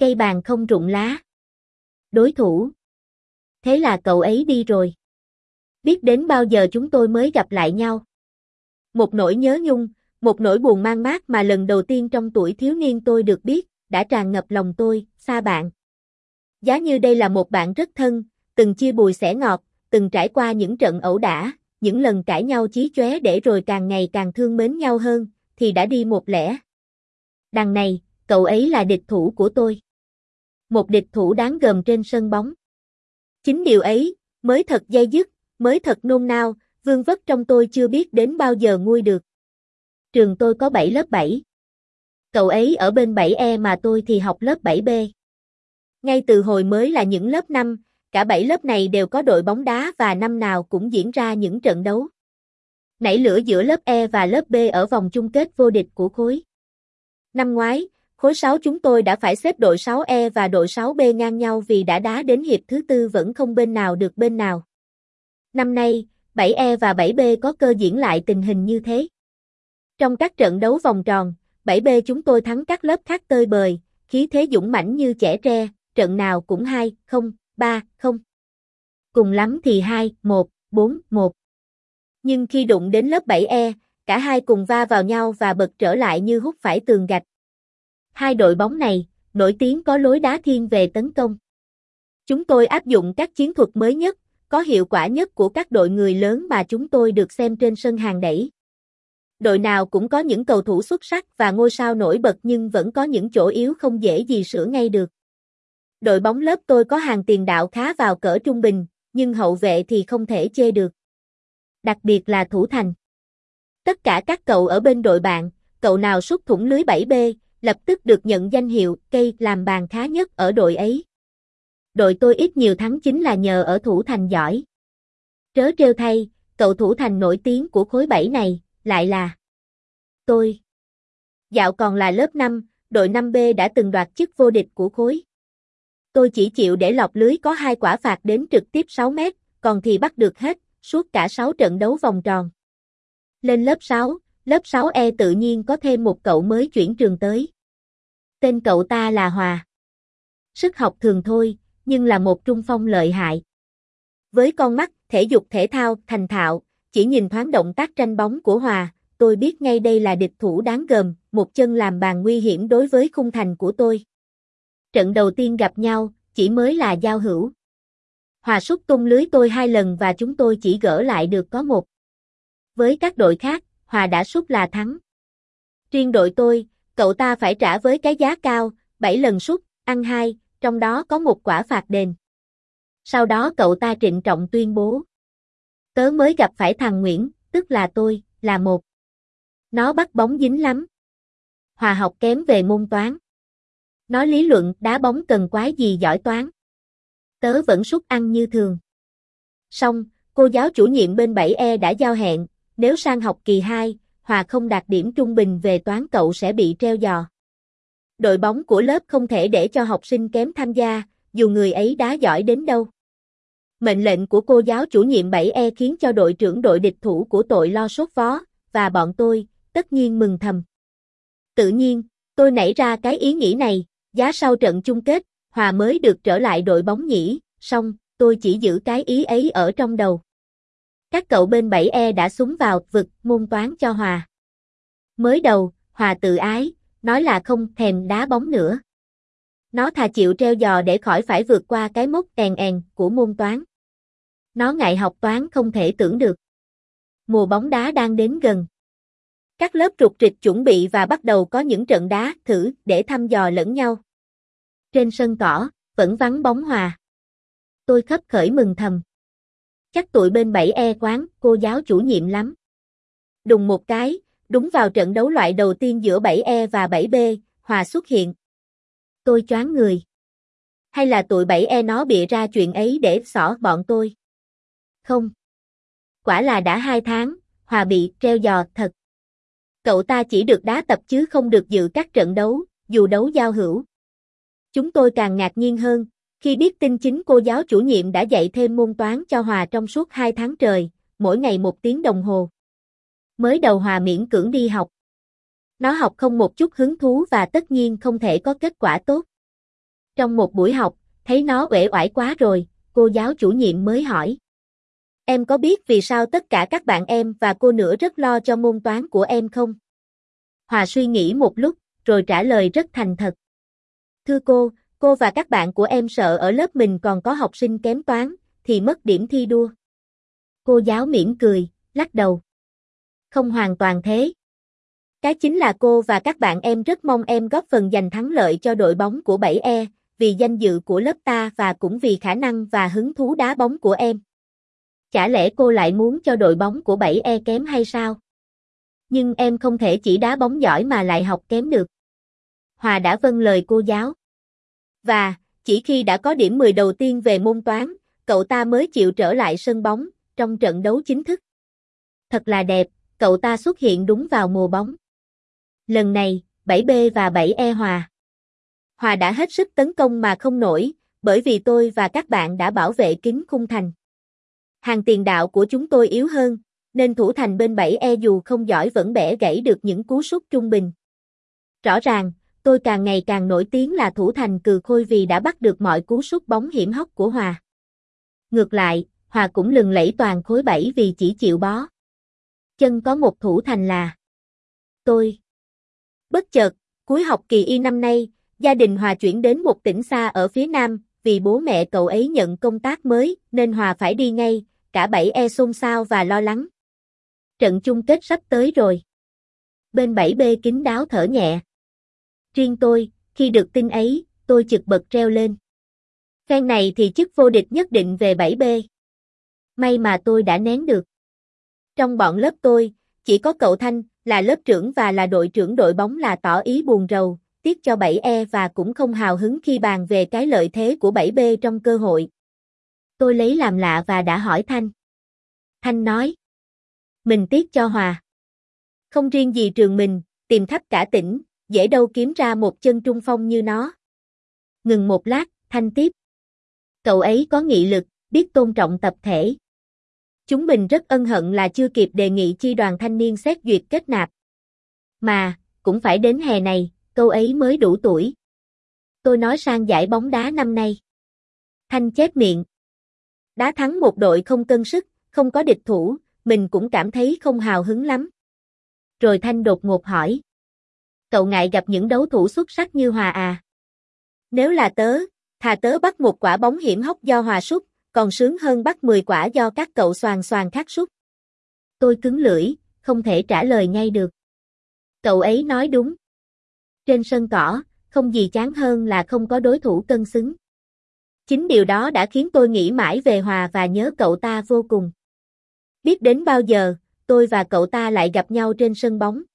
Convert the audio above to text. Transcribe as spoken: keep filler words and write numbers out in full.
Cây bàn không rụng lá. Đối thủ. Thế là cậu ấy đi rồi. Biết đến bao giờ chúng tôi mới gặp lại nhau. Một nỗi nhớ nhung, một nỗi buồn man mác mà lần đầu tiên trong tuổi thiếu niên tôi được biết, đã tràn ngập lòng tôi, xa bạn. Giá như đây là một bạn rất thân, từng chia bùi xẻ ngọt, từng trải qua những trận ẩu đả, những lần cãi nhau chí chóe để rồi càng ngày càng thương mến nhau hơn, thì đã đi một lẽ. Đằng này, cậu ấy là địch thủ của tôi. Một địch thủ đáng gờm trên sân bóng. Chính điều ấy, mới thật day dứt, mới thật nôn nao, vương vất trong tôi chưa biết đến bao giờ nguôi được. Trường tôi có bảy lớp bảy. Cậu ấy ở bên bảy E mà tôi thì học lớp bảy B. Ngay từ hồi mới là những lớp năm, cả bảy lớp này đều có đội bóng đá và năm nào cũng diễn ra những trận đấu. Nảy lửa giữa lớp E và lớp B ở vòng chung kết vô địch của khối. Năm ngoái, khối sáu chúng tôi đã phải xếp đội sáu E và đội sáu B ngang nhau vì đã đá đến hiệp thứ tư vẫn không bên nào được bên nào. Năm nay, bảy E và bảy B có cơ diễn lại tình hình như thế. Trong các trận đấu vòng tròn, bảy B chúng tôi thắng các lớp khác tơi bời, khí thế dũng mãnh như chẻ tre, trận nào cũng hai không, ba không. Cùng lắm thì hai một, bốn một. Nhưng khi đụng đến lớp bảy E, cả hai cùng va vào nhau và bật trở lại như hút phải tường gạch. Hai đội bóng này, nổi tiếng có lối đá thiên về tấn công. Chúng tôi áp dụng các chiến thuật mới nhất, có hiệu quả nhất của các đội người lớn mà chúng tôi được xem trên sân hàng đẩy. Đội nào cũng có những cầu thủ xuất sắc và ngôi sao nổi bật nhưng vẫn có những chỗ yếu không dễ gì sửa ngay được. Đội bóng lớp tôi có hàng tiền đạo khá vào cỡ trung bình, nhưng hậu vệ thì không thể chê được. Đặc biệt là thủ thành. Tất cả các cậu ở bên đội bạn, cậu nào sút thủng lưới bảy B, lập tức được nhận danh hiệu cây làm bàn khá nhất ở đội ấy. Đội tôi ít nhiều thắng chính là nhờ ở thủ thành giỏi. Trớ trêu thay, cậu thủ thành nổi tiếng của khối bảy này, lại là tôi. Dạo còn là lớp năm, đội năm B đã từng đoạt chức vô địch của khối. Tôi chỉ chịu để lọt lưới có hai quả phạt đến trực tiếp sáu mét, còn thì bắt được hết, suốt cả sáu trận đấu vòng tròn. Lên lớp sáu, lớp sáu E tự nhiên có thêm một cậu mới chuyển trường tới. Tên cậu ta là Hòa. Sức học thường thôi, nhưng là một trung phong lợi hại. Với con mắt, thể dục thể thao, thành thạo, chỉ nhìn thoáng động tác tranh bóng của Hòa, tôi biết ngay đây là địch thủ đáng gờm, một chân làm bàn nguy hiểm đối với khung thành của tôi. Trận đầu tiên gặp nhau, chỉ mới là giao hữu. Hòa sút tung lưới tôi hai lần và chúng tôi chỉ gỡ lại được có một. Với các đội khác, Hòa đã sút là thắng. Riêng đội tôi, cậu ta phải trả với cái giá cao, bảy lần sút, ăn hai, trong đó có một quả phạt đền. Sau đó cậu ta trịnh trọng tuyên bố. Tớ mới gặp phải thằng Nguyễn, tức là tôi, là một. Nó bắt bóng dính lắm. Hòa học kém về môn toán. Nó lý luận đá bóng cần quái gì giỏi toán. Tớ vẫn sút ăn như thường. Xong, cô giáo chủ nhiệm bên bảy E đã giao hẹn, nếu sang học kỳ hai, Hòa không đạt điểm trung bình về toán cậu sẽ bị treo giò. Đội bóng của lớp không thể để cho học sinh kém tham gia, dù người ấy đá giỏi đến đâu. Mệnh lệnh của cô giáo chủ nhiệm bảy E khiến cho đội trưởng đội địch thủ của tội lo sốt vó, và bọn tôi, tất nhiên mừng thầm. Tự nhiên, tôi nảy ra cái ý nghĩ này, giá sau trận chung kết, Hòa mới được trở lại đội bóng nhỉ, xong, tôi chỉ giữ cái ý ấy ở trong đầu. Các cậu bên bảy E đã súng vào vực môn toán cho Hòa. Mới đầu, Hòa tự ái, nói là không thèm đá bóng nữa. Nó thà chịu treo giò để khỏi phải vượt qua cái mốc èn èn của môn toán. Nó ngại học toán không thể tưởng được. Mùa bóng đá đang đến gần. Các lớp trục trịch chuẩn bị và bắt đầu có những trận đá thử để thăm dò lẫn nhau. Trên sân cỏ, vẫn vắng bóng Hòa. Tôi khấp khởi mừng thầm. Chắc tụi bên bảy E quán, cô giáo chủ nhiệm lắm. Đùng một cái, đúng vào trận đấu loại đầu tiên giữa bảy E và bảy B, Hòa xuất hiện. Tôi choáng người. Hay là tụi bảy E nó bịa ra chuyện ấy để xỏ bọn tôi? Không. Quả là đã hai tháng, Hòa bị treo giò thật. Cậu ta chỉ được đá tập chứ không được dự các trận đấu, dù đấu giao hữu. Chúng tôi càng ngạc nhiên hơn, khi biết tin chính cô giáo chủ nhiệm đã dạy thêm môn toán cho Hòa trong suốt hai tháng trời, mỗi ngày một tiếng đồng hồ. Mới đầu Hòa miễn cưỡng đi học. Nó học không một chút hứng thú và tất nhiên không thể có kết quả tốt. Trong một buổi học, thấy nó uể oải quá rồi, cô giáo chủ nhiệm mới hỏi. Em có biết vì sao tất cả các bạn em và cô nữa rất lo cho môn toán của em không? Hòa suy nghĩ một lúc, rồi trả lời rất thành thật. Thưa cô, cô và các bạn của em sợ ở lớp mình còn có học sinh kém toán, thì mất điểm thi đua. Cô giáo mỉm cười, lắc đầu. Không hoàn toàn thế. Cái chính là cô và các bạn em rất mong em góp phần giành thắng lợi cho đội bóng của bảy E, vì danh dự của lớp ta và cũng vì khả năng và hứng thú đá bóng của em. Chả lẽ cô lại muốn cho đội bóng của bảy E kém hay sao? Nhưng em không thể chỉ đá bóng giỏi mà lại học kém được. Hòa đã vâng lời cô giáo. Và, chỉ khi đã có điểm mười đầu tiên về môn toán, cậu ta mới chịu trở lại sân bóng, trong trận đấu chính thức. Thật là đẹp, cậu ta xuất hiện đúng vào mùa bóng. Lần này, bảy B và bảy E hòa. Hòa đã hết sức tấn công mà không nổi, bởi vì tôi và các bạn đã bảo vệ kín khung thành. Hàng tiền đạo của chúng tôi yếu hơn, nên thủ thành bên bảy E dù không giỏi vẫn bẻ gãy được những cú sút trung bình. Rõ ràng, tôi càng ngày càng nổi tiếng là thủ thành cừ khôi vì đã bắt được mọi cú sút bóng hiểm hóc của Hòa. Ngược lại, Hòa cũng lừng lẫy toàn khối bảy vì chỉ chịu bó chân có một thủ thành là tôi. Bất chợt, cuối học kỳ Y năm nay, gia đình Hòa chuyển đến một tỉnh xa ở phía Nam, vì bố mẹ cậu ấy nhận công tác mới, nên Hòa phải đi ngay, cả bảy E xôn xao và lo lắng. Trận chung kết sắp tới rồi. Bên bảy B kín đáo thở nhẹ. Riêng tôi, khi được tin ấy, tôi chực bật reo lên. Phen này thì chức vô địch nhất định về bảy B. May mà tôi đã nén được. Trong bọn lớp tôi, chỉ có cậu Thanh, là lớp trưởng và là đội trưởng đội bóng là tỏ ý buồn rầu, tiếc cho bảy E và cũng không hào hứng khi bàn về cái lợi thế của bảy B trong cơ hội. Tôi lấy làm lạ và đã hỏi Thanh. Thanh nói. Mình tiếc cho Hòa. Không riêng gì trường mình, tìm khắp cả tỉnh, dễ đâu kiếm ra một chân trung phong như nó. Ngừng một lát, Thanh tiếp. Cậu ấy có nghị lực, biết tôn trọng tập thể. Chúng mình rất ân hận là chưa kịp đề nghị chi đoàn thanh niên xét duyệt kết nạp. Mà, cũng phải đến hè này, câu ấy mới đủ tuổi. Tôi nói sang giải bóng đá năm nay. Thanh chép miệng. Đá thắng một đội không cân sức, không có địch thủ, mình cũng cảm thấy không hào hứng lắm. Rồi Thanh đột ngột hỏi. Cậu ngại gặp những đấu thủ xuất sắc như Hòa à? Nếu là tớ, thà tớ bắt một quả bóng hiểm hóc do Hòa sút, còn sướng hơn bắt mười quả do các cậu xoàn xoàn khác sút. Tôi cứng lưỡi, không thể trả lời ngay được. Cậu ấy nói đúng. Trên sân cỏ, không gì chán hơn là không có đối thủ cân xứng. Chính điều đó đã khiến tôi nghĩ mãi về Hòa và nhớ cậu ta vô cùng. Biết đến bao giờ, tôi và cậu ta lại gặp nhau trên sân bóng.